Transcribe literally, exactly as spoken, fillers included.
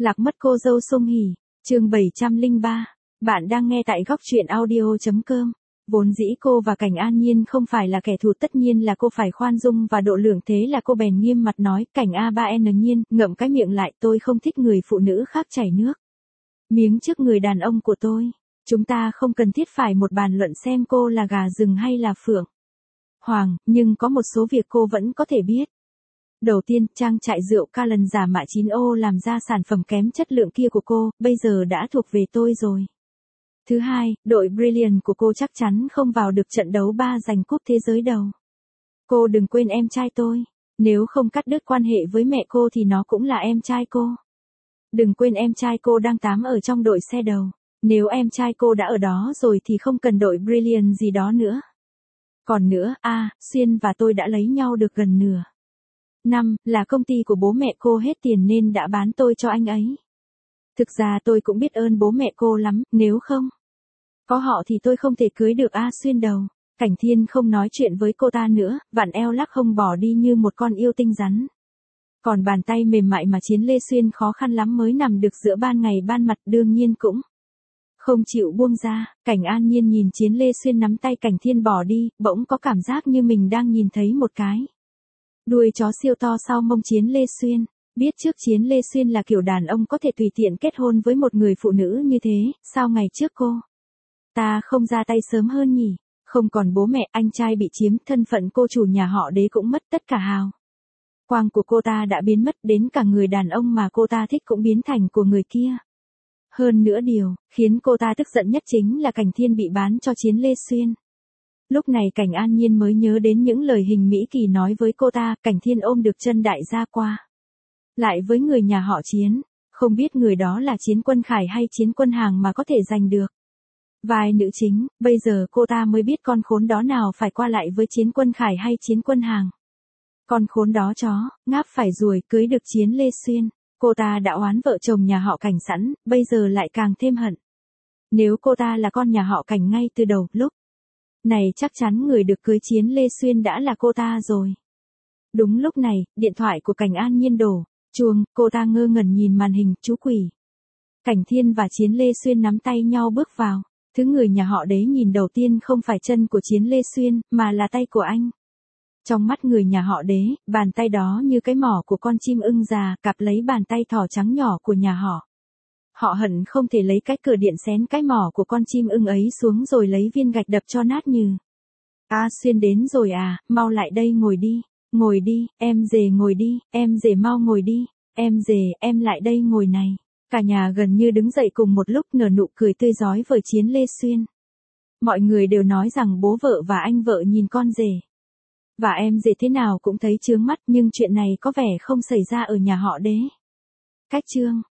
Lạc mất cô dâu Song Hỷ, chương bảy trăm lẻ ba. Bạn đang nghe tại góc truyện audio chấm com. Vốn dĩ cô và Cảnh An Nhiên không phải là kẻ thù, tất nhiên là cô phải khoan dung và độ lượng, thế là cô bèn nghiêm mặt nói, Cảnh A ba N Nhiên, ngậm cái miệng lại, tôi không thích người phụ nữ khác chảy nước miếng trước người đàn ông của tôi. Chúng ta không cần thiết phải một bàn luận xem cô là gà rừng hay là phượng hoàng, nhưng có một số việc cô vẫn có thể biết. Đầu tiên, trang trại rượu ca lần giả mạ chín ô làm ra sản phẩm kém chất lượng kia của cô, bây giờ đã thuộc về tôi rồi. Thứ hai, đội Brilliant của cô chắc chắn không vào được trận đấu ba giành cúp thế giới đâu. Cô đừng quên em trai tôi, nếu không cắt đứt quan hệ với mẹ cô thì nó cũng là em trai cô. Đừng quên em trai cô đang tám ở trong đội xe đầu, nếu em trai cô đã ở đó rồi thì không cần đội Brilliant gì đó nữa. Còn nữa, a, à, Xuyên và tôi đã lấy nhau được gần nửa năm, là công ty của bố mẹ cô hết tiền nên đã bán tôi cho anh ấy. Thực ra tôi cũng biết ơn bố mẹ cô lắm, nếu không có họ thì tôi không thể cưới được A Xuyên đâu. Cảnh Thiên không nói chuyện với cô ta nữa, vặn eo lắc hông bỏ đi như một con yêu tinh rắn. Còn bàn tay mềm mại mà Chiến Lê Xuyên khó khăn lắm mới nằm được giữa ban ngày ban mặt đương nhiên cũng không chịu buông ra. Cảnh An Nhiên nhìn Chiến Lê Xuyên nắm tay Cảnh Thiên bỏ đi, bỗng có cảm giác như mình đang nhìn thấy một cái đuôi chó siêu to sau mông Chiến Lê Xuyên. Biết trước Chiến Lê Xuyên là kiểu đàn ông có thể tùy tiện kết hôn với một người phụ nữ như thế, sao ngày trước cô ta không ra tay sớm hơn nhỉ? Không còn bố mẹ, anh trai bị chiếm, thân phận cô chủ nhà họ Đế cũng mất, tất cả hào quang của cô ta đã biến mất, đến cả người đàn ông mà cô ta thích cũng biến thành của người kia. Hơn nữa điều khiến cô ta tức giận nhất chính là Cảnh Thiên bị bán cho Chiến Lê Xuyên. Lúc này Cảnh An Nhiên mới nhớ đến những lời Hình Mỹ Kỳ nói với cô ta, Cảnh Thiên ôm được chân đại gia qua lại với người nhà họ Chiến, không biết người đó là Chiến Quân Khải hay Chiến Quân Hàng mà có thể giành được vai nữ chính. Bây giờ cô ta mới biết con khốn đó nào phải qua lại với Chiến Quân Khải hay Chiến Quân Hàng. Con khốn đó chó, ngáp phải ruồi, cưới được Chiến Lê Xuyên. Cô ta đã oán vợ chồng nhà họ Cảnh sẵn, bây giờ lại càng thêm hận. Nếu cô ta là con nhà họ Cảnh ngay từ đầu, lúc này chắc chắn người được cưới Chiến Lê Xuyên đã là cô ta rồi. Đúng lúc này, điện thoại của Cảnh An Nhiên đổ chuông, cô ta ngơ ngẩn nhìn màn hình, chú quỷ. Cảnh Thiên và Chiến Lê Xuyên nắm tay nhau bước vào. Thứ người nhà họ Đế nhìn đầu tiên không phải chân của Chiến Lê Xuyên, mà là tay của anh. Trong mắt người nhà họ Đế, bàn tay đó như cái mỏ của con chim ưng già, cặp lấy bàn tay thỏ trắng nhỏ của nhà họ. Họ hận không thể lấy cái cửa điện xén cái mỏ của con chim ưng ấy xuống rồi lấy viên gạch đập cho nát như. A Xuyên đến rồi à, mau lại đây ngồi đi, ngồi đi, em rể ngồi đi, em rể mau ngồi đi, em rể, em lại đây ngồi này. Cả nhà gần như đứng dậy cùng một lúc nở nụ cười tươi rói với Chiến Lê Xuyên. Mọi người đều nói rằng bố vợ và anh vợ nhìn con rể và em rể thế nào cũng thấy chướng mắt, nhưng chuyện này có vẻ không xảy ra ở nhà họ Đế. Cách chương